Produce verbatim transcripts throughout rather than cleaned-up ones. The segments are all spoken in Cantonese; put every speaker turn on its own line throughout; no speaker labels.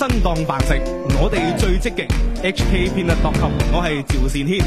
蚊當飯食，我哋最積極。H K Peanut dot com， 我係趙善軒。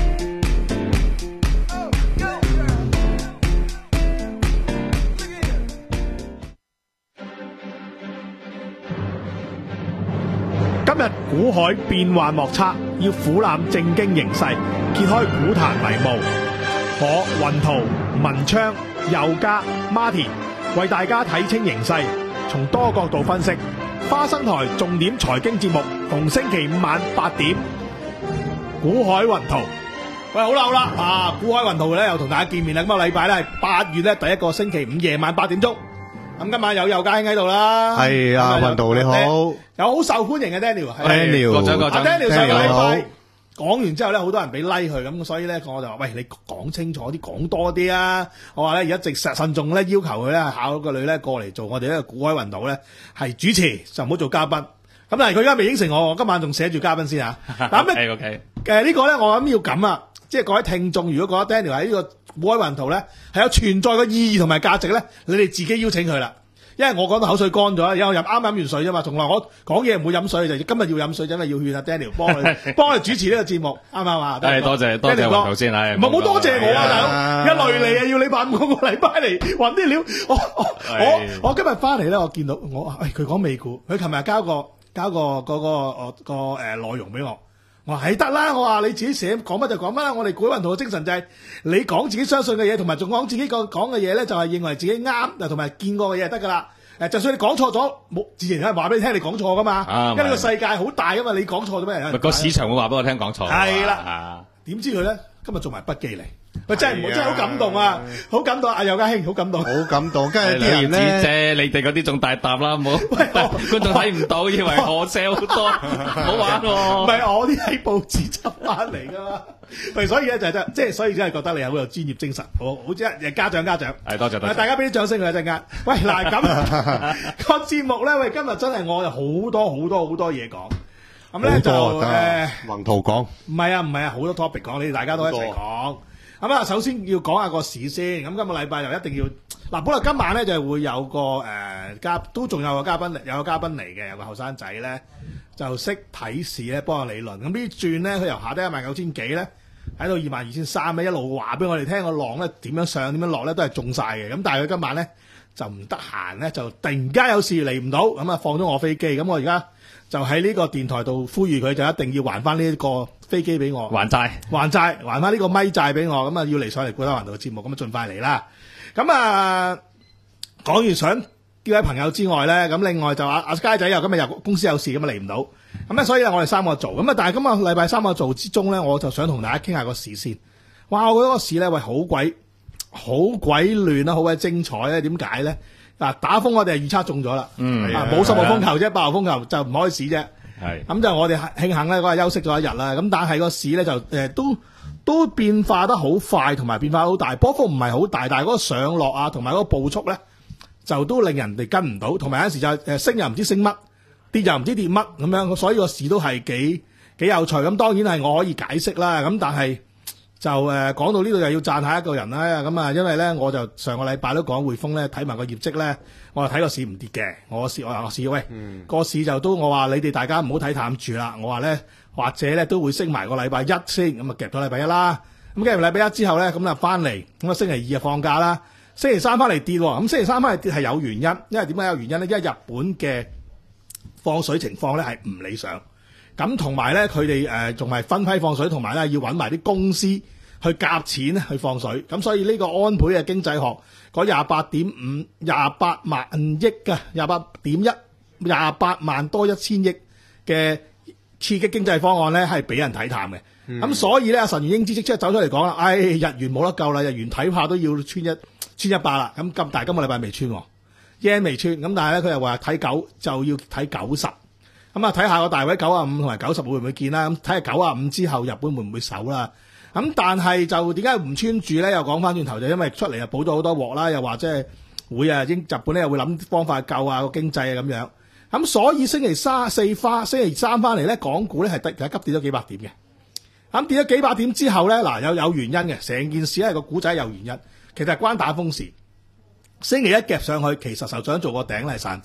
今日股海變幻莫測，要俯瞰正經形勢，揭開股壇迷霧。我雲圖、文昌、佑嘉、Martin 為大家睇清形勢，從多角度分析。花生台重點財經節目，逢星期五晚八點。股海雲圖，喂，好啦好啦，啊，股海雲圖咧又同大家見面啦。咁個禮拜咧係八月咧第一個星期五夜晚八點鐘。咁今晚有佑嘉兄喺度啦，
係啊，雲圖你好，
有好受歡迎嘅 Daniel，Daniel，
國長
國長，Daniel 上個禮拜講完之後咧，好多人俾 like 佢，咁所以咧我就話喂，你講清楚啲，講多啲啊！我話咧而家直實慎重咧要求佢咧考個女咧過嚟做我哋呢個股海雲圖咧係主持，就唔好做嘉賓。咁但係佢而家未應承我，我今晚仲寫住嘉賓先嚇。咁咧
OK，
誒呢個咧我諗要咁啊，即係各位聽眾，如果覺得 Daniel 喺呢個股海雲圖咧係有存在嘅意義同埋價值咧，你哋自己邀請佢啦。因為我講到口水乾咗，因為我飲啱飲完水啫嘛，從來我講嘢唔會飲水，就今日要飲水，因為要勸阿 Daniel 幫佢幫佢主持呢個節目，啱唔啱啊？
係多謝多謝雲圖先，係
唔係冇多謝我啊，大佬一累你啊，要你晚五個禮拜嚟揾啲料，我我我我今日翻嚟咧，我見到我誒佢講美股，佢琴日交個交個嗰個個個誒內容俾我。我話係得啦，我話你自己寫講乜就講乜啦。我哋股海雲圖嘅精神就係你講自己相信嘅嘢，同埋仲講自己個講嘅嘢咧，就係認為自己啱，同埋見過嘅嘢就得噶啦。誒，就算你講錯咗，冇自然有人話俾你聽，你講錯噶嘛。啊、因為呢個世界好大噶嘛，你講錯咗咩人？
個市場會話俾我聽講錯。係啦，點
知佢咧今日做埋筆記嚟。喂，真係真係好感動啊！好感動，阿佑嘉兄好感動，
好感動。跟住啲人
咧，你哋嗰啲仲大沓啦，冇觀眾睇唔到，以為我 sell 好多，唔好玩喎。
唔係我啲喺報紙執翻嚟噶嘛，咪所以咧就係即係，所以真係覺得你好有專業精神，好好即係家長家長。
係多謝多謝，
大家俾啲掌聲佢一陣間。喂，嗱咁個節目咧，喂今日真係我有好多好多好多嘢講，咁咧就誒
雲圖講，
唔係啊唔係啊，好多 topic 講，你哋大家都一齊講。咁啊，首先要講下個市先。咁今個禮拜又一定要嗱，本來今晚咧就會有個誒嘉、呃，都仲有個嘉賓嚟，有個嘉賓嚟嘅，有個後生仔咧就識睇市咧，幫我理論。咁呢轉咧，佢由下低一萬九千幾咧，喺到二萬二千三咧，一路話俾我哋聽個浪咧點樣上，點樣落咧都係中晒嘅。咁但係佢今晚咧就唔得閒咧，就突然間有事嚟唔到，咁啊放咗我飛機。咁我而家就喺呢個電台度呼籲佢，就一定要還翻呢一個飛機俾我，
還債，
還債，還翻呢個咪債俾我。咁啊，要嚟上嚟股海雲圖嘅節目，咁啊盡快嚟啦。咁啊，講完想呢位朋友之外咧，咁另外就阿阿佳仔又今日又公司有事，咁啊嚟唔到。咁咧，所以咧我哋三個做。咁啊，但係今日禮拜三個做之中咧，我就想同大家傾下個市先。哇，我覺得個市咧，喂，好鬼好鬼亂啊，好鬼精彩咧。點解咧？嗱，打風我哋係預測中咗啦，
嗯，
冇十號風球啫，八號風球就唔開市啫。
係
咁就我哋慶幸咧嗰日休息咗一日啦。咁但係個市咧就誒都都變化得好快，同埋變化好大，波幅唔係好大，但係嗰個上落啊，同埋嗰個步速咧就都令人哋跟唔到。同埋有陣時就誒升又唔知升乜，跌又唔知跌乜咁樣，所以個市都係幾幾有趣。咁當然係我可以解釋啦。咁但係就誒講到呢度又要讚下一個人啦。咁啊，因為咧我就上個禮拜都講匯豐咧睇埋個業績咧，我就睇個市唔跌嘅。我市我話個市喂，嗯、個市就都我話你哋大家唔好睇淡住啦。我話咧或者咧都會升埋個禮拜一先，咁啊夾到禮拜一啦。咁夾完禮拜一之後咧，咁啊翻嚟咁啊星期二就放假啦。星期三翻嚟跌，咁星期三翻嚟跌係有原因，因為點解有原因咧？因為日本嘅放水情況咧係唔理想。咁同埋咧，佢哋誒仲係分批放水，同埋咧要揾埋啲公司去夾錢去放水。咁所以呢個安倍嘅經濟學嗰廿八點五廿八萬億嘅廿八點一廿八萬多一千億嘅刺激經濟方案咧，係俾人睇淡嘅。咁、嗯、所以咧，神原英之即即係走出嚟講啦，唉、哎，日元冇得救啦，日元睇怕都要穿一穿一百啦。咁咁但係今個禮拜未穿，yen 未穿。咁但係咧，佢又話睇九就要睇九十。咁啊，睇下個大位九啊五同埋九十會唔會見啦？咁睇下九啊五之後，日本會唔會守啦？咁但係就點解唔穿住咧？又講翻轉頭就因為出嚟又補咗好多鑊啦，又話即係會啊，英日本咧又會諗方法救啊個經濟啊咁樣。咁所以星期三四花星期三翻嚟咧，港股咧係突然間急跌咗幾百點嘅。咁跌咗幾百點之後咧，嗱有有原因嘅，成件事係個股仔有原因，其實係關打風事。星期一夾上去，其實就想做個頂咧係散貨嘅。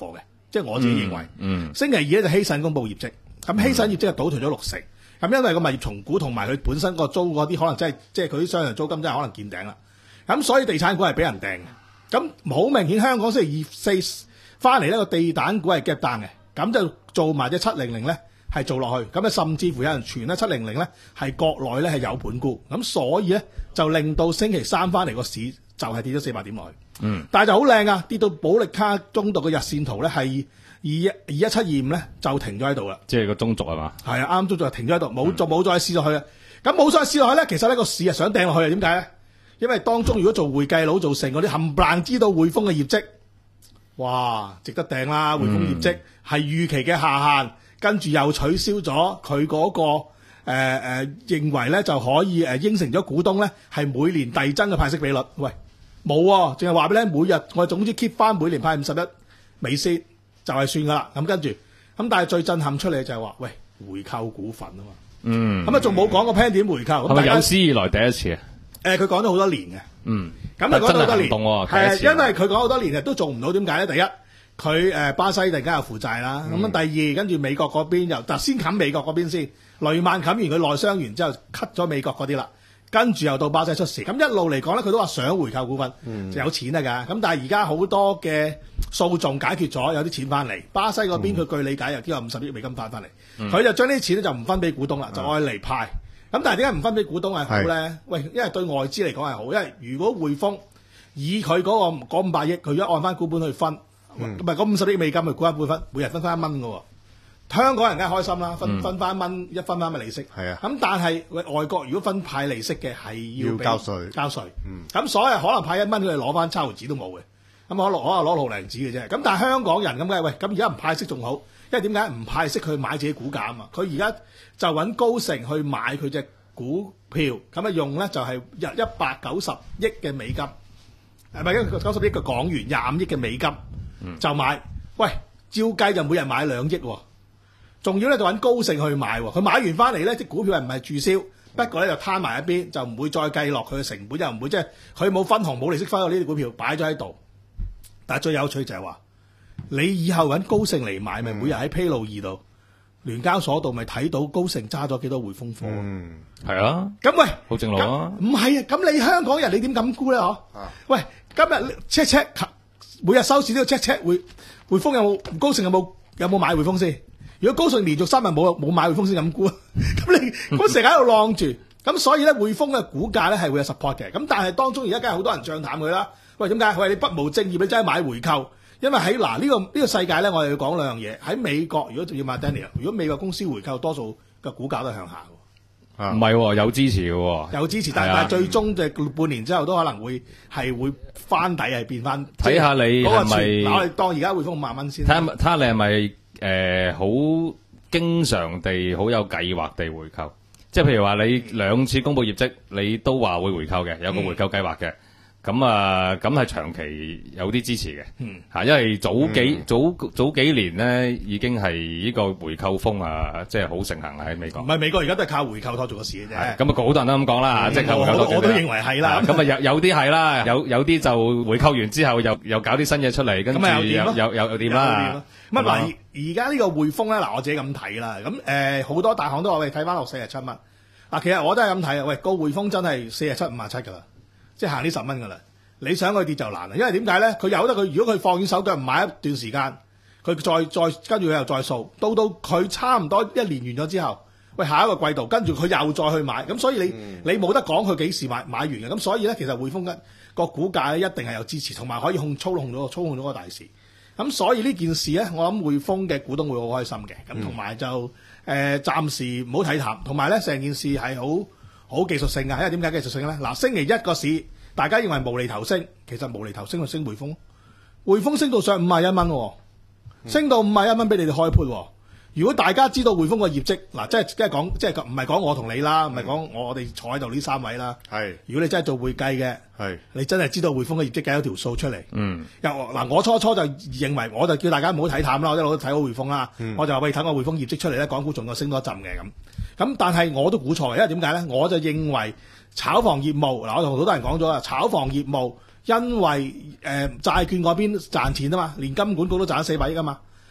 即係我自己認為。
嗯，
星期二咧就希慎公佈業績，咁希慎業績就倒退咗六成。咁因為個物業重估同埋佢本身個租嗰啲可能真係即係佢啲商場租金真係可能見頂啦。咁所以地產股係俾人掟嘅。咁好明顯香港星期二四翻嚟呢個地產股係 gap down 嘅，咁就做埋隻七零零咧係做落去。咁啊甚至乎有人傳咧七零零咧係國內咧係有盤沽，咁所以咧就令到星期三翻嚟個市就係跌咗四百點落去。
嗯，
但係就好靚啊，跌到保力卡中度嘅日線圖咧係二一二一七二五咧就停咗喺度啦。
即係個中軸係嘛？
係啊，啱啱中軸就停咗喺度，冇就冇再試落去啦。咁冇再試落去咧，其實呢個市係想掟落去啊？點解咧？因為當中如果做會計佬做成嗰啲冚唪唥知道匯豐嘅業績，哇，值得掟啦！匯豐業績係預期嘅下限，跟住又取消咗佢嗰個誒誒、呃、認為咧就可以誒應承咗股東咧係每年遞增嘅派息比率。喂，冇喎，淨係話俾你聽，每日我總之 keep 翻每年派五十一美仙就係算噶啦。咁跟住咁，但係最震撼出嚟就係話，喂，回購股份啊嘛。
嗯，
咁啊仲冇講個 plan 點回購，
係咪有史以來第一次啊？
誒，佢講咗好多年嘅。
嗯，
咁啊講咗好多年，
係
係因為佢講好多年嘅都做唔到，點解咧？第一，佢誒巴西突然間有負債啦，咁、嗯、第二，跟住美國嗰邊又，嗱先冚美國嗰邊先，雷曼冚完佢內傷完之後 cut 咗美國嗰啲啦，跟住又到巴西出事，咁一路嚟講咧，佢都話想回購股份，嗯、就有錢啊㗎，咁但係而家好多嘅訴訟解決咗，有啲錢翻嚟，巴西嗰邊佢、嗯、據理解又有五十億美金翻翻嚟，佢、嗯、就將呢啲錢咧就唔分俾股東啦，就愛嚟派。咁但係點解唔分俾股東係好咧？喂，因為對外資嚟講係好，因為如果匯豐以佢嗰、嗰個五百億，佢一按翻股本去分，唔係嗰五十億美金去股一半分，每日分翻一蚊嘅喎。香港人梗係開心啦，分分翻一蚊，一分翻嘅利息。係啊。咁但係外國如果分派利息嘅係要，要交稅，交稅。嗯。咁所以可能派一蚊佢哋攞翻七毫子都冇嘅，咁可能可能攞毫零子嘅啫。咁但係香港人咁嘅，喂，咁而家唔派息仲好。因為點解唔派息佢買自己股價啊嘛？佢而家就揾高盛去買佢隻股票，咁啊用咧就係一一百九十億嘅美金，係咪一九十億嘅港元，廿五億嘅美金、嗯、就買。喂，照計就每日買兩億喎，仲要咧就揾高盛去買喎。佢買完翻嚟咧，啲股票係唔係註銷？不過咧就攤埋一邊，就唔會再計落佢嘅成本，又唔會即係佢冇分紅冇利息分到呢啲股票擺咗喺度。但係最有趣就係話，你以後揾高盛嚟買，咪、嗯、每日喺披露易度、聯交所度，咪睇到高盛揸咗幾多匯豐貨？嗯，
係啊。咁
喂，
好正路啊！
唔係啊，咁你香港人你點敢估咧？嗬、啊？喂，今日 check check，每日收市都要 check check 匯匯豐有冇高盛有冇有冇買匯豐先？如果高盛連續三日冇冇買匯豐先咁估，咁你咁成日喺度晾住，咁所以咧匯豐嘅股價咧係會有 support 嘅。咁但係當中而家梗係好多人唱淡佢啦。喂，點解？喂，你不務正業，你真係買回購？因為喺嗱呢個呢、這個世界咧，我哋要講兩樣嘢。喺美國，如果仲要買 Daniel，如果美國公司回購，多數嘅股價都係向下嘅。
唔係、哦，有支持嘅、哦。
有支持，但係、啊、最終嘅半年之後都可能會係會翻底，係變翻。睇下你係咪？我哋當而家匯豐五萬蚊先。睇下睇下你係咪誒好經常地好有計劃地回購？即係譬如話你兩次公佈業績，你都話會回購嘅，有個回購計劃嘅。嗯咁啊，咁係長期有啲支持嘅，嚇、嗯，因為早幾、嗯、早早幾年咧已經係呢個回購風啊，即係好盛行喺美國。唔係美國而家都係靠回購拖住個市嘅啫。咁啊，好多人都咁講啦，即係靠回購拖住。我都認為係啦。咁啊，有有啲係啦，有有啲就回購完之後又又搞啲新嘢出嚟，跟住又又又又點啦。咁啊嗱，而家呢個匯豐咧，嗱我自己咁睇啦。咁誒好多大行都話喂，睇翻落四十七蚊。嗱，其實我都係咁睇啊。喂，個匯豐真係四十七五十七㗎啦。即係行呢十蚊㗎啦，你想佢跌就難啦，因為點解咧？佢由得佢，如果佢放軟手腳唔買一段時間，佢再再跟住佢又再掃，到到佢差唔多一年完咗之後，喂下一個季度跟住佢又再去買，咁所以你、嗯、你冇得講佢幾時買買完嘅，咁所以咧其實匯豐嘅個股價咧一定係有支持，同埋可以控操控到操控到個大市。咁所以呢件事咧，我諗匯豐嘅股東會好開心嘅，咁同埋就誒、呃、暫時唔好睇淡，同埋咧成件事係好。好技術性㗎，因為點解技術性咧？嗱，星期一個市大家認為無厘頭升，其實無厘頭升就升匯豐，匯豐升到上五十一蚊，升到五十一蚊俾你哋開盤。如果大家知道匯豐個業績，嗱，即係即係講，即係唔係講我同你啦，唔係講我哋坐喺度呢三位啦。係，如果你真係做會計嘅，係，你真係知道匯豐嘅業績計咗條數出嚟。嗯。又嗱，我初初就認為，我就叫大家唔好睇淡啦，我一路都睇好匯豐啦。嗯、我就話喂，睇個匯豐業績出嚟咧，港股仲有升多一陣嘅咁。咁但係我都估錯，因為點解咧？我就認為炒房業務，嗱，我同好多人講咗啦，炒房業務因為誒、呃、債券嗰邊賺錢啊嘛，連金管局都賺咗四百億啊嘛。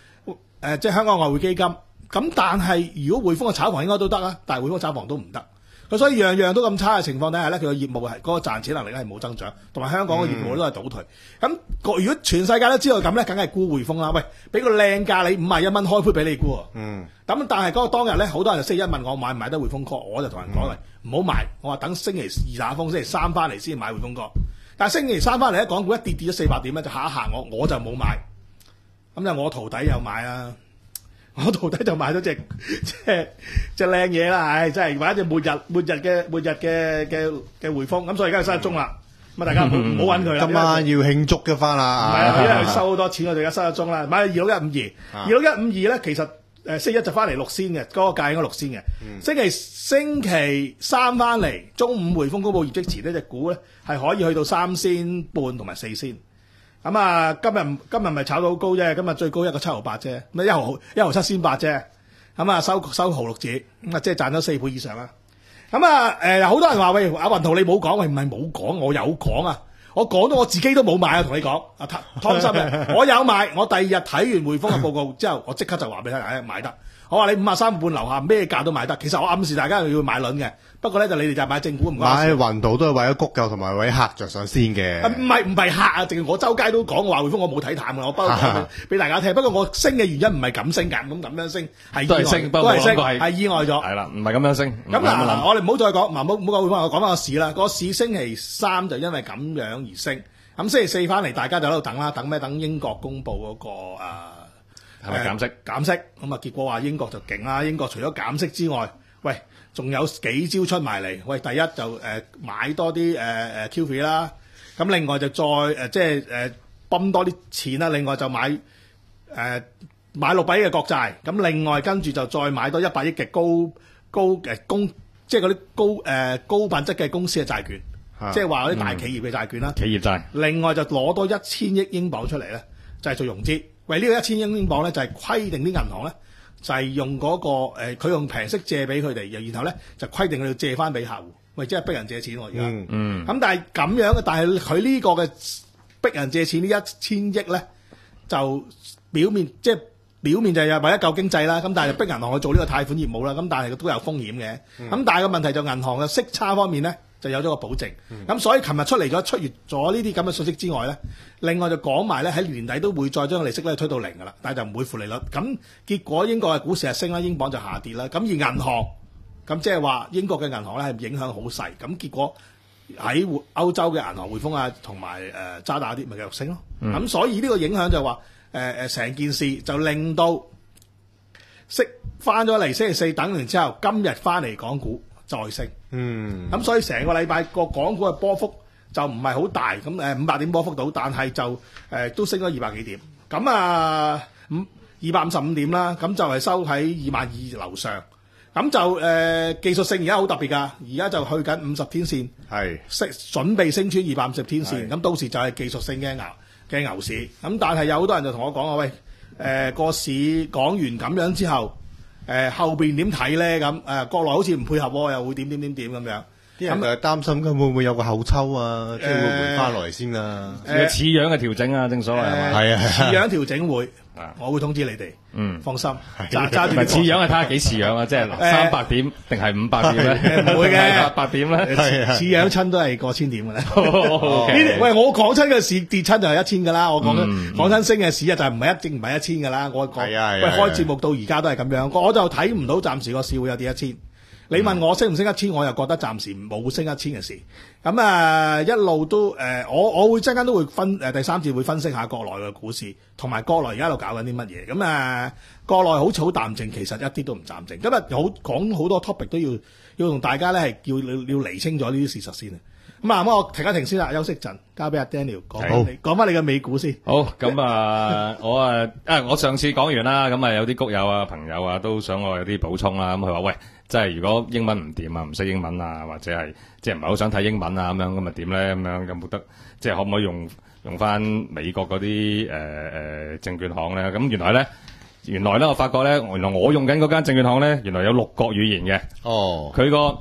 呃、即係香港外匯基金。咁但係如果匯豐嘅炒房應該都得啊，但係匯豐炒房都唔得。佢所以樣樣都咁差嘅情況底下咧，佢個業務係嗰、嗰個賺錢能力咧係冇增長，同埋香港嘅業務都係倒退。咁、嗯、如果全世界都知道咁咧，梗係沽匯豐啦。喂，俾個靚價你五十一蚊開盤俾你沽。嗯。咁但係嗰個當日咧，好多人就星期一問我買唔買得匯豐 call，我就同人講嚟唔好買，我話等星期二打風，星期三翻嚟先買匯豐 call。但係星期三翻嚟咧，港股一跌跌咗四百點咧，就嚇一嚇我，我就冇買。咁就我徒弟又買啦。我徒弟就買咗隻即係隻靚嘢啦，唉，真係買一隻末日末日嘅末日嘅嘅嘅匯豐，咁所以而家失咗蹤啦。咁啊，大家唔好唔好揾佢啦。
今晚要慶祝嘅翻啦，
唔係啊，因為佢收好多錢，我哋而家失咗蹤啦。買二六一五二，二六一五二咧，其實誒星期一就翻嚟六仙嘅，嗰個價應該六仙嘅。星期星期三翻嚟，中午匯豐公佈業績前呢隻股咧係可以去到三仙半同埋四仙。咁啊，今日今日咪炒到好高啫，今日最高一個七毫八啫，咁一毫一毫七仙八啫，咁啊收收毫六子，咁啊即係賺咗四倍以上啦。咁啊誒，好多人話喂，阿雲圖你冇講，喂唔係冇講，我有講啊，我講到我自己都冇買啊，同你講，阿湯生啊，我有買，我第二日睇完匯豐嘅報告之後，我即刻就話俾你聽，買得。我話你五啊三半樓下咩價都買得，其實我暗示大家要買輪嘅，不過咧就你哋就買正股唔關事。
買雲圖都係為咗谷救同埋為客着想先嘅。
唔係唔係客啊，淨係我周街都講我話匯豐我冇睇淡嘅，我包講俾大家聽。不過我升嘅原因唔係咁升㗎，咁咁樣升係意外，
都係升，
都係升，
係
係意外咗。
係啦，唔係咁樣升。
咁嗱，我哋唔好再講，唔好唔好講匯豐，我講翻個市啦。個市星期三就因為咁樣而升，咁星期四翻嚟大家就喺度等啦，等咩？等英國公佈嗰個誒。
係咪減息？
減息咁啊！結果話英國就勁啦。英國除咗減息之外，喂，仲有幾招出埋嚟。喂，第一就誒、呃、買多啲誒誒 Q V 啦。咁另外就再誒、呃、即係誒泵多啲錢啦。另外就買誒、呃、買六百億嘅國債。咁另外跟住就再買多一百億嘅高高誒公，即係嗰啲高誒、呃、高品質嘅公司嘅債券，啊、即係話嗰啲大企業嘅債券啦、
嗯。企業債。另
外就攞多一千億英鎊出嚟咧，就係、是、做融資。喂，呢個一千億英鎊咧就係規定啲銀行咧就係用嗰個誒，佢用平息借俾佢哋，然後咧就規定佢哋借翻俾客戶。喂，即係逼人借錢喎而家。嗯嗯。咁但係咁樣嘅，但係佢呢個嘅逼人借錢呢一千億咧，就表面即係表面就係為咗救經濟啦。咁但係逼銀行去做呢個貸款業務啦。咁但係都有風險嘅。咁、嗯、但係個問題就銀行嘅息差方面咧。就有咗個保證，咁、嗯、所以琴日出嚟咗出現咗呢啲咁嘅信息之外咧，另外就講埋咧喺年底都會再將利息咧推到零噶啦，但係就唔會負利率。咁結果英國嘅股市係升啦，英鎊就下跌啦。咁而銀行咁即係話英國嘅銀行咧係影響好細。咁結果喺歐洲嘅銀行匯豐啊同埋誒渣打啲咪繼續升咯。咁、嗯、所以呢個影響就話誒誒成件事就令到息翻咗嚟星期四等完之後，今日翻嚟港股。再升，嗯，咁所以成個禮拜個港股嘅波幅就唔係好大，咁誒五百點波幅到，但係就誒、呃、都升咗二百幾點，咁啊五二百五十五點啦，咁就係收喺二萬二樓上，咁就誒、呃、技術性而家好特別㗎，而家就去緊五十天線，係升準備升穿二百五十天線，咁到時就係技術性嘅牛嘅牛市，咁但係有好多人就同我講話，喂誒個、呃、市講完咁樣之後。誒、呃、後邊點睇咧？咁誒、呃、國內好似唔配合喎，又會點點點點咁樣。
啲人就係擔心佢會唔會有個後抽啊？即係會唔會翻落嚟先啊？
誒似樣嘅調整啊，正所謂係嘛？係啊，
似樣調整會，我會通知你哋。嗯，放心。揸揸住。唔係似樣係睇下幾似樣啊？即係三百點定係五百點咧？唔會嘅，八百點咧。似樣親都係過千點嘅咧。呢喂，我講親嘅市跌親就係一千㗎啦。我講緊講親升嘅市啊，就係唔係一正唔係一千㗎啦。我講喂開節目到而家都係咁樣，我就睇唔到暫時個市會有跌一千。你問我升唔升一千，我又覺得暫時冇升一千嘅事。咁啊，一路都誒、呃，我我會陣間都會分誒、呃、第三節會分析下國內嘅股市，同埋國內而家喺度搞緊啲乜嘢。咁啊，國內好似好淡靜，其實一啲都唔淡靜。今日好講好多 topic 都要要同大家咧係要要要釐清咗呢啲事實先啊。咁啊，咁我停一停先啦，休息陣，交俾阿 Daniel 講翻你講翻你嘅美股先。好，咁啊，我啊啊，我上次講完啦，咁啊有啲谷友啊朋友啊都想我有啲補充啦，咁佢話喂。即係如果英文唔掂啊，唔識英文啊，或者係即係唔係好想睇英文啊咁樣，咁咪點咧？咁樣有冇得即係可唔可以用用翻美國嗰啲誒誒證券行咧？咁原來咧，原來咧我發覺咧，原來我用緊嗰間證券行咧，原來有六國語言嘅。哦，佢個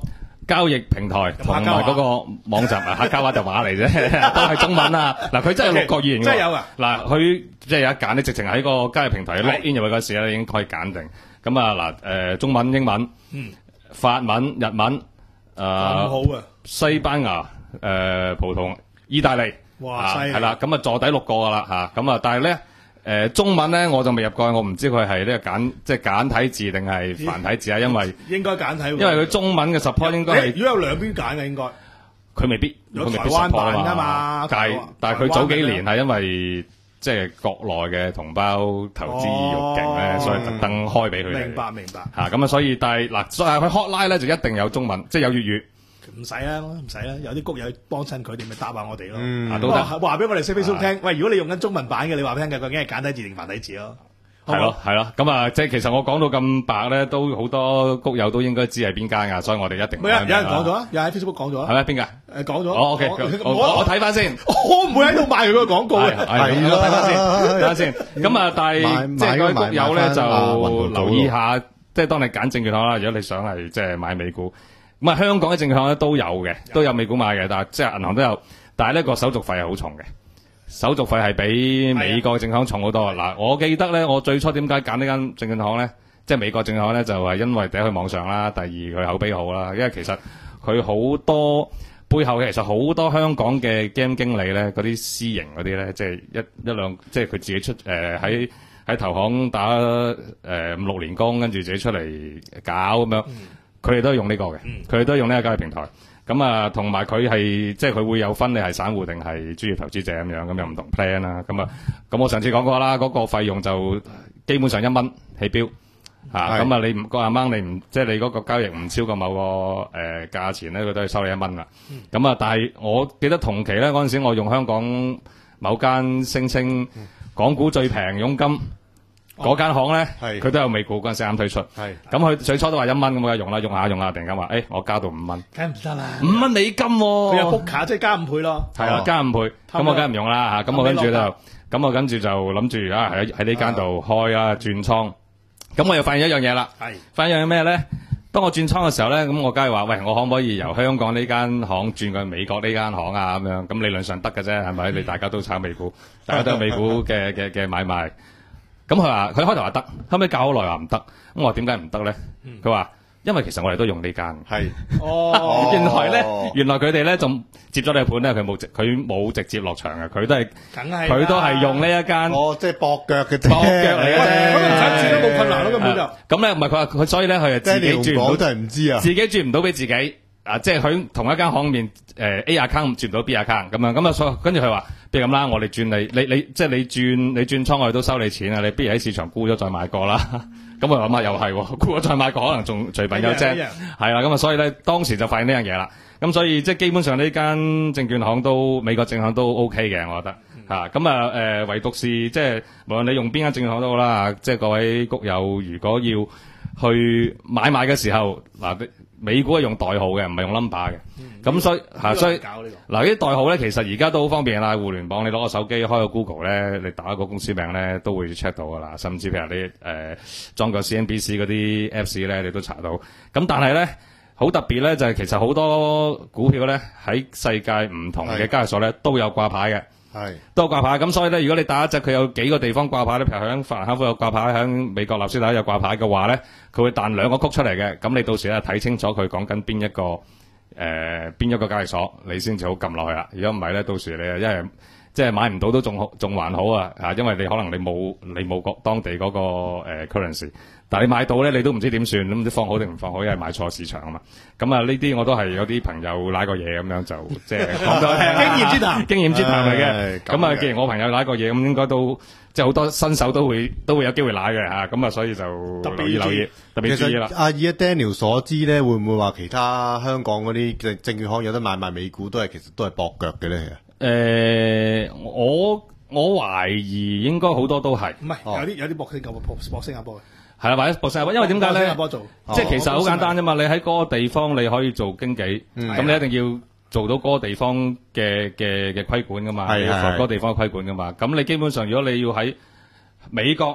交易平台同埋嗰個網站啊，客家話就話嚟啫，都係中文啊。嗱，佢真係六國語言嘅，
真係有啊。
嗱，佢即係有一揀咧，直情喺個交易平台 log in 入去嗰時咧，已經可以揀定。咁啊嗱，誒中文、英文、
嗯、
法文、日文、誒、呃、
好啊，
西班牙、誒、呃、葡萄、意大利，
哇，犀利
係啦，咁啊坐底六個噶啦嚇，咁啊但係咧。誒、呃、中文咧我就未入過，我唔知佢係呢個簡即係簡體字定係繁體字啊，因為
應該簡體喎，
因為佢中文嘅 support 應該係
如果有兩邊揀嘅應該，
佢未必
有
佢未必
台灣版
support
㗎嘛，
但係但係佢早幾年係因為即係國內嘅同胞投資意欲勁咧，
哦、
所以特登開俾佢哋。
明白明白
嚇咁啊，所以但係嗱，但係佢 hotline 咧就一定有中文，即係有粵語。
唔使啦，唔使啦，有啲谷友幫襯佢哋，咪答下我哋咯。
嗯，
啊都得。
話俾我哋 Facebook 聽，喂，如果你用緊中文版嘅，你話俾聽嘅，究竟係簡體字定繁體字咯？
係咯係咯，咁啊，即係其實我講到咁白咧，都好多谷友都應該知係邊間噶，所以我哋一定
唔係啊，有人講咗啊，有人喺 Facebook 講咗啊，
係咪邊個？
誒講咗。
哦 OK，我我睇翻先，
我唔會喺度賣佢個廣告嘅。
係咯，睇翻先，睇翻先。咁啊，但係即係嗰啲谷友咧就留意下，即係當你揀證券行啦，如果你想係即係買美股。咁啊，香港嘅證券行咧都有嘅，都有美股買嘅，但係即係銀行都有，但係呢個手續費係好重嘅，手續費係比美國嘅證券行重好多。嗱，我記得咧，我最初點解揀呢間證券行咧，即係美國證券行咧，就係因為第一佢網上啦，第二佢口碑好啦，因為其實佢好多背後嘅其實好多香港嘅 game 經理咧，嗰啲私營嗰啲咧，即係一一兩，即係佢自己出誒喺喺投行打誒、呃、五六年工，跟住自己出嚟搞咁樣。嗯佢哋都係用呢個嘅，佢哋都係用呢個交易平台。咁啊，同埋佢係即係佢會有分你係散戶定係專業投資者咁樣，咁有唔同 plan 啦。咁啊，咁我上次講過啦，嗰、那個費用就基本上一蚊起標嚇。咁啊，你唔個 amount 你唔即係你嗰個交易唔超過某個誒、呃、價錢咧，佢都係收你一蚊啦。咁啊，但係我記得同期咧嗰陣時，我用香港某間聲稱港股最平佣金。嗰間行咧，佢都有美股嗰陣時啱推出，咁佢最初都話一蚊咁嘅用啦，用下用下，突然間話，誒、欸、我加到五蚊，
梗唔得啦，
五蚊美金喎、哦，
佢有 book 卡即係加五倍咯，
係啦、哦，加五倍，咁我梗係唔用啦嚇，咁我跟住就，咁我跟住就諗住啊喺喺呢間度開啊轉倉，咁我又發現一樣嘢啦，發現一樣嘢咩咧？當我轉倉嘅時候咧，咁我梗係話，喂，我可唔可以由香港呢間行轉去美國呢間行啊？咁樣，咁理論上得嘅啫，係咪？你大家都炒美股，大家都有美股嘅嘅嘅買賣。咁佢話佢開頭話得，後尾搞好耐話唔得。咁我話點解唔得咧？佢話、嗯、因為其實我哋都用呢間。係哦，原來咧，原來佢哋咧仲接咗你盤咧，佢冇直佢冇直接落場嘅，佢都係，佢都係用呢一間。
哦，即係駁腳嘅啫，
駁腳嚟嘅啫。
咁唔使轉都冇困難咯，根本就。
咁咧唔係佢話佢，所以咧佢係自己轉唔到，
真係唔知啊，
自己轉唔到俾自己。啊，即係佢同一間行面，誒、呃、A account 轉唔到 B account 咁樣，咁啊所跟住佢話，譬如咁啦，我哋轉你，你你即係你轉你轉倉我哋都收你錢啊，你不如喺市場沽咗再買過啦。咁我諗下又係，沽咗再買過可能仲隨便有啫，係啦，咁啊所以咧當時就發現呢樣嘢啦。咁所以即係基本上呢間證券行都美國證券行都 OK 嘅，我覺得嚇。咁啊誒，唯獨是即係無論你用邊間證券行都好啦，即係各位谷友如果要去買賣嘅時候嗱。美股係用代號嘅，唔係用 number 嘅。咁、嗯、所以嚇，所以嗱啲代號咧，其實而家都好方便啦。互聯網你攞個手機開個 Google 咧，你打個公司名咧，都會 check 到噶啦。甚至譬如你誒、呃、裝個 C N B C 嗰啲 Apps 咧，你都查到。咁但係咧，好特別咧，就係、是、其實好多股票咧喺世界唔同嘅交易所咧都有掛牌嘅。係都有掛牌，咁所以咧，如果你打一隻佢有幾個地方掛牌咧，譬如喺法蘭克福有掛牌，喺美國納斯達克有掛牌嘅話咧，佢會彈兩個曲出嚟嘅。咁你到時咧睇清楚佢講緊邊一個誒邊、呃、一個交易所，你先至好撳落去啦。如果唔係咧，到時你啊，因為即係買唔到都仲好，仲還好啊嚇，因為你可能你冇你冇個當地嗰、那個、呃、currency，但係你買到咧，你都唔知點算，咁唔知放好定唔放好，因為買錯市場啊嘛。咁啊，呢啲我都係有啲朋友拉過嘢咁樣就即係講咗聽經驗之談，經驗之談嚟嘅。咁啊，既然我朋友拉過嘢，咁應該都即係好多新手都會都會有機會拉嘅嚇。咁啊，所以就留意留意，特別注意啦。
阿以 Daniel 所知咧，會唔會話其他香港嗰啲證證券行有得買賣美股都係其實都係駁腳嘅咧？
誒、呃，我我懷疑應該好多都係，
唔係有啲有啲博星加坡，博新加坡嘅，
係啦，或者博新加坡，因為點解咧？
新加坡做，
即係其實好簡單啫嘛。你喺嗰個地方你可以做經紀，咁、嗯、你一定要做到嗰個地方嘅嘅嘅規管噶嘛，係係嗰個地方嘅規管噶嘛。咁你基本上如果你要喺美國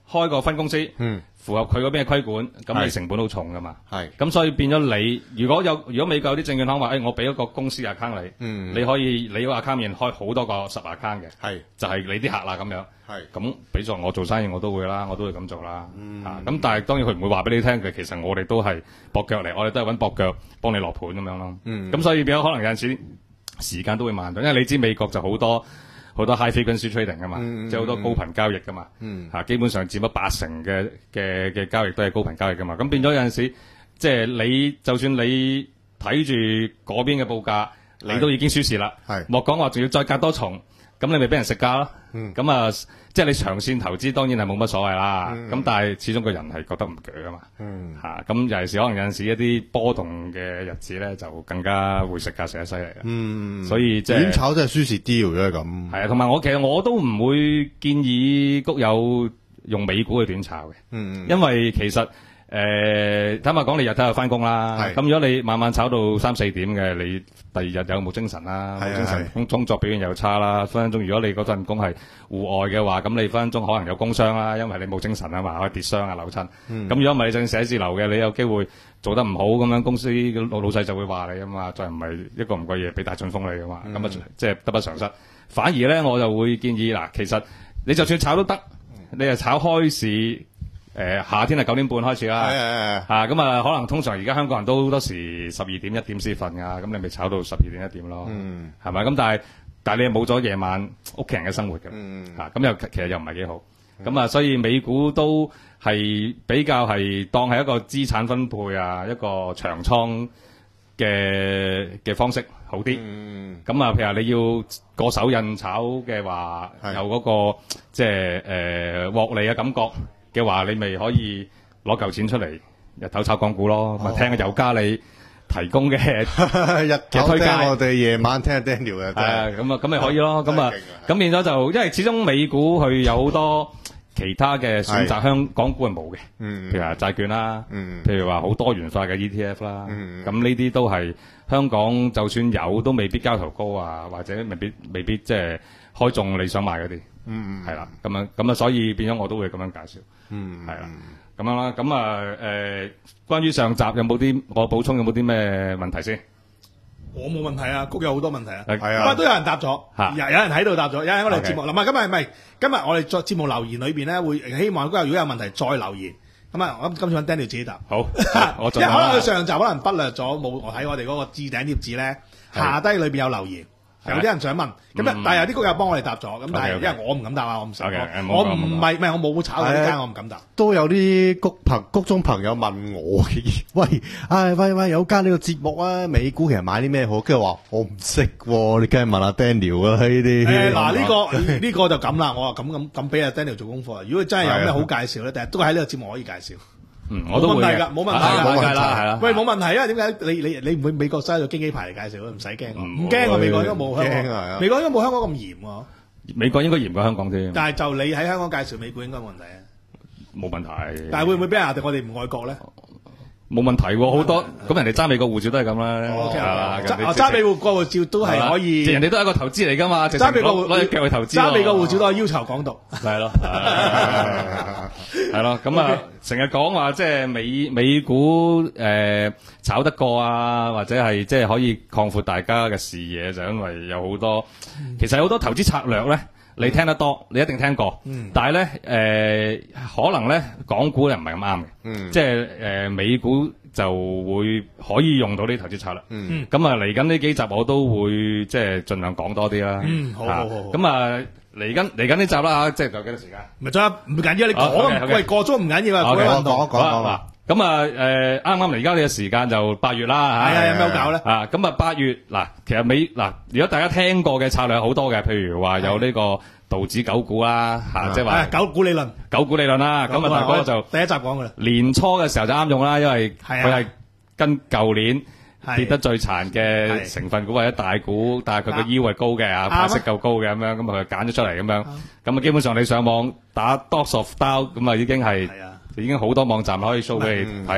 開個分公司，
嗯，
符合佢嗰邊嘅規管，咁
係
你成本好重噶嘛。
係
咁所以變咗你，如果有如果美國有啲證券行話，誒、哎、我俾一個公司 account 你，
嗯
你可以你個 account 入面開好多個十 account 嘅，
係
就係你啲客啦咁樣。
係
咁俾咗我做生意我都會啦，我都會咁做啦。
嗯
啊，咁但係當然佢唔會話俾你聽嘅，其實我哋都係駁腳嚟，我哋都係揾駁腳幫你落盤咁樣咯。
嗯
咁所以變咗可能有陣時時間都會慢咗，因為你知美國就好多好多 high frequency trading 噶嘛，
嗯
即係好多高頻交易噶嘛。
嗯
嚇，基本上佔咗八成嘅嘅嘅交易都係高頻交易噶嘛。咁變咗有陣時，即係你就算你睇住嗰邊嘅報價，你都已經輸蝕啦。
係
莫講話仲要再隔多重，咁你咪俾人食價咯。
嗯
咁啊，即係你長線投資當然係冇乜所謂啦。咁、
嗯
但係始終個人係覺得唔鋸啊嘛。
嗯
嚇，咁尤其是可能有陣時一啲波動嘅日子咧，就更加會食價食得犀利啦。
嗯，
所以即係
短炒真係輸蝕啲喎，如果係咁。
係啊，同埋我其實我都唔會建議谷友用美股去短炒嘅，
嗯
因為其實誒、呃、坦白講，你日頭又翻工啦，
係
咁如果你晚晚炒到三四點嘅，你第二日有冇精神啦？
係啊
冇精神，
係
工工作表現又差啦。分分鐘，如果你嗰份工係戶外嘅話，咁你分分鐘可能有工傷啦，因為你冇精神啊嘛，可以跌傷啊、扭親。
嗯
咁如果唔係你正寫字樓嘅，你有機會做得唔好咁樣，公司老老細就會話你啊嘛，再唔係一個唔覺嘢俾大信封你啊嘛，咁啊、
嗯
即係得不償失。反而咧，我就會建議嗱，其實你就算炒都得，你係炒開市。誒、夏天係九點半開始啦，
係係係
啊咁啊，可能通常而家香港人都好多時十二點一點先瞓㗎，咁你咪炒到十二點一點咯，
嗯
係咪？咁但係但係你又冇咗夜晚屋企人嘅生活嘅，
嗯
啊咁又其實又唔係幾好，咁啊所以美股都係比較係當係一個資產分配啊，一個長倉嘅嘅方式好啲。
嗯
咁啊，譬如你要過手印炒嘅話，
係
有嗰、個即係誒獲利嘅感覺嘅話，你咪可以攞嚿錢出嚟日頭炒港股咯，咪、聽下油加你提供嘅
日頭
推介
聽我哋夜晚聽 Daniel 嘅，真
係啊，
係
咁啊咁咪可以咯，咁啊
真係勁啊
咁變咗就因為始終美股佢有好多其他嘅選擇，
係
香港股係冇嘅，
嗯
譬如話債券啦，
嗯
譬如話好多元化嘅 E T F 啦，
嗯
咁呢啲都係香港就算有都未必交投高啊，或者未必未必即係開中你想買嗰啲，
嗯
係啦，咁樣咁啊，所以變咗我都會咁樣介紹，
嗯
係啦，咁樣啦，咁啊誒，關於上集有冇啲我補充有冇啲咩問題先？
我冇問題啊，谷有好多問題啊。
係
係啊
不過都有人答咗，
嚇
有有人喺度答咗，有人喺我哋
OK
節目。嗱，唔係今日唔係今日我哋作節目留言裏邊咧，會希望谷友如果有問題再留言。咁啊，我今次揾 Daniel 自己答。
好，我盡
因為可能
量啦
佢上集可能忽略咗，冇我睇我哋嗰個置頂貼紙咧，
係
下低裏邊有留言，有啲人想問，咁
嗯
啊，但係有啲谷友幫我哋答咗，咁但係
OK，OK
因為我唔敢答啊，我唔識，
OK，誒冇
我
講冇講
唔係唔係我冇炒嗰啲
係啊
間，我唔敢答。
都有啲谷朋谷中朋友問我，喂，唉喂喂，有間呢個節目啊，美股其實買啲咩好？跟住話我唔識喎，你梗係問下 Daniel 啊呢啲。
誒嗱呢個呢個就咁啦，我話咁咁咁俾阿 Daniel 做功課。如果真係有咩好介紹咧，第日都喺呢個節目可以介紹。
嗯，我都會
冇問題㗎冇問題㗎
啊
冇問題
梗係啦，係啦。
喂，冇問題啊！點解你你你唔會美國嘥咗經紀牌嚟介紹咧？唔使驚，
唔
唔驚啊！
會
美國應該冇香
驚啊
港，美國應該冇香港咁嚴喎。
美國應該嚴過香港添，
但係就你喺香港介紹美股應該冇問題啊。
冇問題。
但係會唔會俾人話我哋唔愛國咧
冇問題喎，好多咁人哋揸美國護照都係咁啦。
？OK，
係啦人哋
揸揸美國護照都係可以
即係人哋都係一個投資嚟㗎嘛，直情
揸美國
攞攞隻腳去投資喎。
揸美國護照都係要求港獨。
係咯，係咯，咁啊，成日講話即係美美股誒炒得過啊，或者係即係可以擴闊大家嘅視野，就因為有好多其實有好多投資策略咧，你聽得多，你一定聽過，但係咧誒可能咧港股又唔係咁啱嘅，
嗯
即係誒美股就會可以用到呢啲投資策略。
嗯
咁啊嚟緊呢幾集我都會即係盡量講多啲啦。
嗯好好好好
咁啊嚟緊嚟緊呢集啦嚇，即係仲有幾多時間？
唔係仲有唔緊要，你
好
講
，OK，OK
喂過咗唔緊要啊，各位
OK，
運動
講講講
嗱，咁啊誒啱啱嚟而家呢個時間就八月啦嚇。
係啊，有咩好搞咧？
啊，咁啊八月嗱，其實美嗱，如果大家聽過嘅策略好多嘅，譬如話有呢個道指九股啦嚇，即係話
係九股理論，
九股理論啦。咁啊，大哥就
第一集講噶啦。
年初嘅時候就啱用啦，因為
係啊
佢係跟舊年
係
跌得最殘嘅
係
成分股或者大股，但係佢個
啱
yield 係高嘅啊，
啱
派息夠高嘅咁樣，咁啊佢揀咗出嚟咁樣，咁啊基本上你上網打 Dogs of Dow 咁啊已經係
係啊，
已經好多網站可以 show 俾你睇噶啦。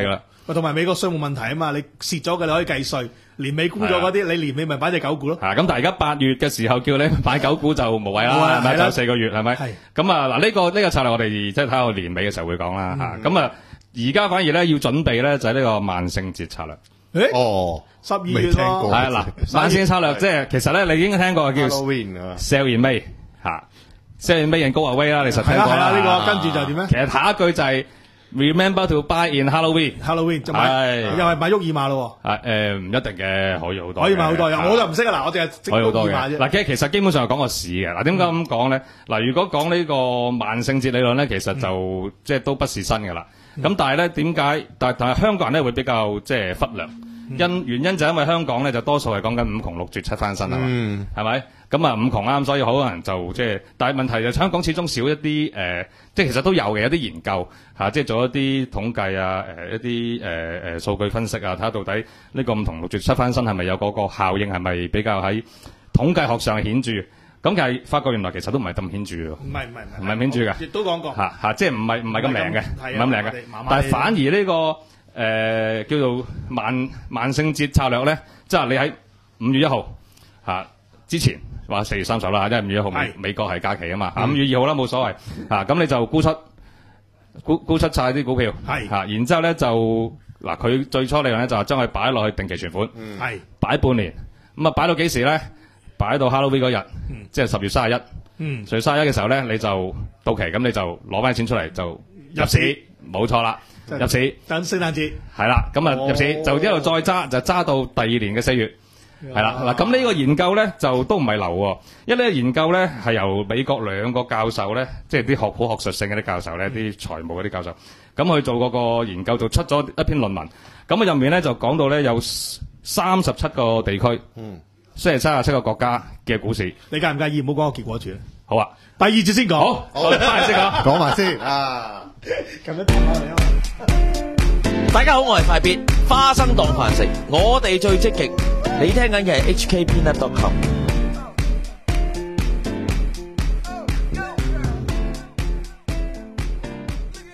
同埋美國稅務問題啊嘛，你蝕咗嘅你可以計稅，年尾沽咗嗰啲，你年尾咪擺隻狗股咯。
係咁，但係而家八月嘅時候叫你買狗股就無謂啦，係咪？就四個月係咪？
係
咁啊嗱，呢個呢個策略我哋即係睇下年尾嘅時候會講啦嚇。咁啊，而家反而咧要準備咧就係呢個萬聖節策略。
誒，
哦，
十二月
未聽過
咯，
係啊嗱，萬聖節策略即係其實咧你應該聽過叫
Halloween 啊，
sell in May 嚇，sell in May and go away 啦，你實聽過
係啦係啦，呢
啦。
個跟住就點咧
其實下一句就係 remember to buy in Halloween。
？Halloween 就買，
係
又係買沃爾瑪咯
啊誒唔一定嘅，可以好多嘅。
喎，可以買好多，
啊
我就唔識啊嗱，我淨係識
可以好多嘅。
沃爾瑪啫。
嗱，其實其實基本上係講個市嘅。嗱，點解咁講咧？嗱，如果講呢個萬聖節理論咧，其實就即係都不是新嘅啦。咁但係咧，點解？但但係香港人咧會比較即係忽略，因原因就因為香港咧就多數係講緊五窮六絕七翻身啊嘛，
嗯
係咪？咁啊五窮啦，咁所以好多人就即係，但係問題就香港始終少一啲誒，即係其實都有嘅，有啲研究嚇，即係做一啲統計啊，誒一啲誒誒數據分析啊，睇下到底呢個五窮六絕七翻身係咪有嗰個效應，係咪比較喺統計學上係顯著？咁其實發覺原來其實都唔係咁顯著喎。
唔係唔係
唔係顯著㗎
亦都講過。
嚇嚇，即係唔係唔係咁靈嘅，
係啊
唔係咁靈嘅。但係反而呢、個誒、呃、叫做萬萬聖節策略咧，即係你喺五月一號嚇之前，話四月三十啦，因為五月一號美
係
美國係假期啊嘛，嚇五月二號啦冇所謂嚇，咁你就沽出沽沽出晒啲股票
係
嚇，然之後咧就嗱佢最初理論咧就係將佢擺落去定期存款，
係
擺半年，咁啊擺到幾時咧？擺到 Halloween 嗰日，即係十月三十一。
嗯
十月三十一嘅時候咧，你就到期，咁你就攞翻錢出嚟就入市，冇錯啦，
真係
入市
等聖誕節。
係啦，咁啊
哦
入市就一路再揸，就揸到第二年嘅四月，係啦嗱，咁呢個研究咧就都唔係流喎，因為呢個研究咧係由美國兩個教授咧，即係啲學好學術性嘅啲教授咧，啲財務嗰啲教授，咁去做嗰個研究，就出咗一篇論文，咁啊入面咧就講到咧有三十七個地區。
嗯。
雖然三十七個國家嘅股市，
你介唔介意？唔好講個結果住。
好啊，
第二節先講。
好，好，翻嚟先講。
講埋先啊！
咁樣講嚟啊！
大家好，我係快必花生當飯食，我哋最積極。你聽緊嘅係 H K Peanut dot com。